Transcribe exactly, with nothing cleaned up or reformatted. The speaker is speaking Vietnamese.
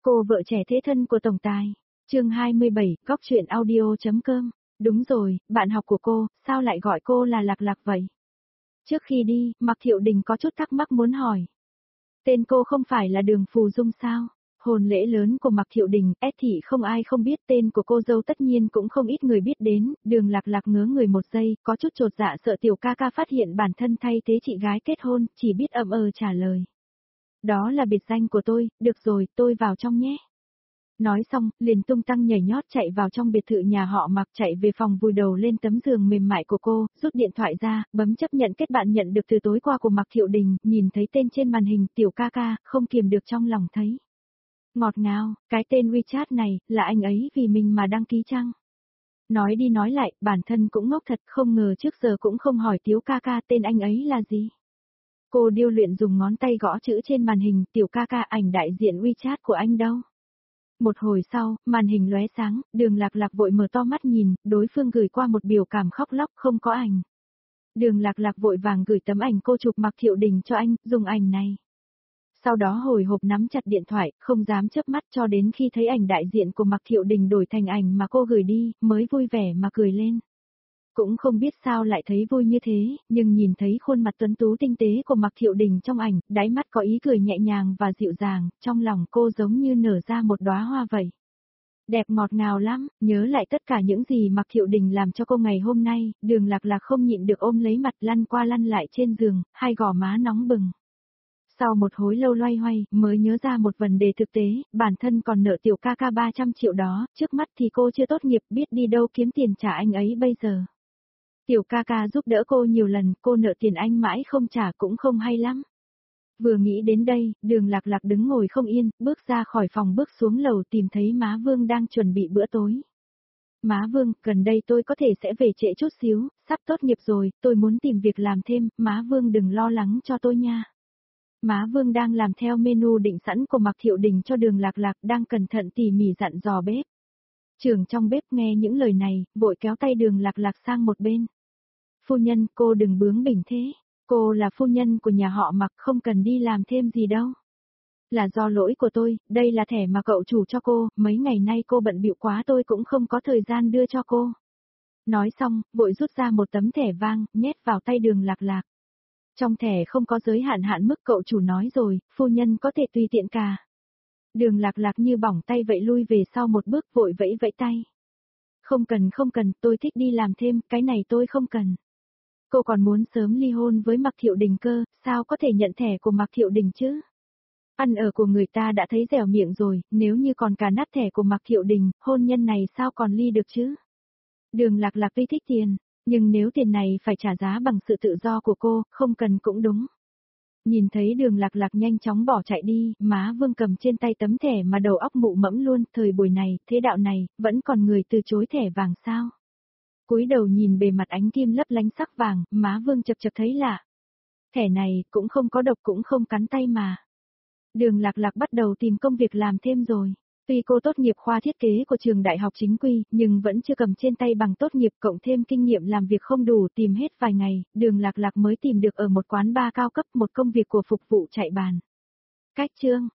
Cô vợ trẻ thế thân của tổng tài. Chương hai mươi bảy, góc truyện audio.com. Đúng rồi, bạn học của cô, sao lại gọi cô là Lạc Lạc vậy? Trước khi đi, Mạc Thiệu Đình có chút thắc mắc muốn hỏi. Tên cô không phải là Đường Phù Dung sao? Hôn lễ lớn của Mạc Thiệu Đình, ét thị không ai không biết, tên của cô dâu tất nhiên cũng không ít người biết đến. Đường Lạc Lạc ngớ người một giây, có chút chột dạ sợ tiểu ca ca phát hiện bản thân thay thế chị gái kết hôn, chỉ biết ậm ờ trả lời. Đó là biệt danh của tôi, được rồi, tôi vào trong nhé. Nói xong, liền tung tăng nhảy nhót chạy vào trong biệt thự nhà họ Mạc, chạy về phòng vùi đầu lên tấm giường mềm mại của cô, rút điện thoại ra, bấm chấp nhận kết bạn nhận được từ tối qua của Mạc Thiệu Đình, nhìn thấy tên trên màn hình tiểu ca ca, không kiềm được trong lòng thấy. Ngọt ngào, cái tên WeChat này, là anh ấy vì mình mà đăng ký chăng? Nói đi nói lại, bản thân cũng ngốc thật, không ngờ trước giờ cũng không hỏi tiểu ca ca tên anh ấy là gì. Cô điêu luyện dùng ngón tay gõ chữ trên màn hình, tiểu ca ca ảnh đại diện WeChat của anh đâu? Một hồi sau, màn hình lóe sáng, Đường Lạc Lạc vội mở to mắt nhìn, đối phương gửi qua một biểu cảm khóc lóc không có ảnh. Đường Lạc Lạc vội vàng gửi tấm ảnh cô chụp Mạc Thiệu Đình cho anh, dùng ảnh này. Sau đó hồi hộp nắm chặt điện thoại, không dám chớp mắt cho đến khi thấy ảnh đại diện của Mạc Thiệu Đình đổi thành ảnh mà cô gửi đi, mới vui vẻ mà cười lên. Cũng không biết sao lại thấy vui như thế, nhưng nhìn thấy khuôn mặt tuấn tú tinh tế của Mạc Thiệu Đình trong ảnh, đáy mắt có ý cười nhẹ nhàng và dịu dàng, trong lòng cô giống như nở ra một đóa hoa vậy. Đẹp ngọt ngào lắm, nhớ lại tất cả những gì Mạc Thiệu Đình làm cho cô ngày hôm nay, Đường Lạc Lạc không nhịn được ôm lấy mặt lăn qua lăn lại trên giường, hai gò má nóng bừng. Sau một hồi lâu loay hoay, mới nhớ ra một vấn đề thực tế, bản thân còn nợ tiểu ca ca ba trăm triệu đó, trước mắt thì cô chưa tốt nghiệp, biết đi đâu kiếm tiền trả anh ấy bây giờ. Tiểu ca ca giúp đỡ cô nhiều lần, cô nợ tiền anh mãi không trả cũng không hay lắm. Vừa nghĩ đến đây, Đường Lạc Lạc đứng ngồi không yên, bước ra khỏi phòng bước xuống lầu tìm thấy má Vương đang chuẩn bị bữa tối. Má Vương, gần đây tôi có thể sẽ về trễ chút xíu, sắp tốt nghiệp rồi, tôi muốn tìm việc làm thêm, má Vương đừng lo lắng cho tôi nha. Má Vương đang làm theo menu định sẵn của Mạc Thiệu Đình cho Đường Lạc Lạc, đang cẩn thận tỉ mỉ dặn dò bếp. Trưởng trong bếp nghe những lời này, vội kéo tay Đường Lạc Lạc sang một bên. Phu nhân, cô đừng bướng bỉnh thế. Cô là phu nhân của nhà họ Mạc, không cần đi làm thêm gì đâu. Là do lỗi của tôi, đây là thẻ mà cậu chủ cho cô, mấy ngày nay cô bận bịu quá tôi cũng không có thời gian đưa cho cô. Nói xong, vội rút ra một tấm thẻ vang, nhét vào tay Đường Lạc Lạc. Trong thẻ không có giới hạn hạn mức, cậu chủ nói rồi, phu nhân có thể tùy tiện cả. Đường Lạc Lạc như bỏng tay vậy lui về sau một bước, vội vẫy vẫy tay. Không cần không cần, tôi thích đi làm thêm, cái này tôi không cần. Cô còn muốn sớm ly hôn với Mạc Thiệu Đình cơ, sao có thể nhận thẻ của Mạc Thiệu Đình chứ? Ăn ở của người ta đã thấy dẻo miệng rồi, nếu như còn cả nát thẻ của Mạc Thiệu Đình, hôn nhân này sao còn ly được chứ? Đường Lạc Lạc tuy thích tiền, nhưng nếu tiền này phải trả giá bằng sự tự do của cô, không cần cũng đúng. Nhìn thấy Đường Lạc Lạc nhanh chóng bỏ chạy đi, má Vương cầm trên tay tấm thẻ mà đầu óc mụ mẫm luôn, thời buổi này, thế đạo này, vẫn còn người từ chối thẻ vàng sao? Cúi đầu nhìn bề mặt ánh kim lấp lánh sắc vàng, má Vương chập chập thấy lạ. Thẻ này, cũng không có độc cũng không cắn tay mà. Đường Lạc Lạc bắt đầu tìm công việc làm thêm rồi. Tuy cô tốt nghiệp khoa thiết kế của trường đại học chính quy, nhưng vẫn chưa cầm trên tay bằng tốt nghiệp, cộng thêm kinh nghiệm làm việc không đủ, tìm hết vài ngày, Đường Lạc Lạc mới tìm được ở một quán bar cao cấp một công việc của phục vụ chạy bàn. Cách chương,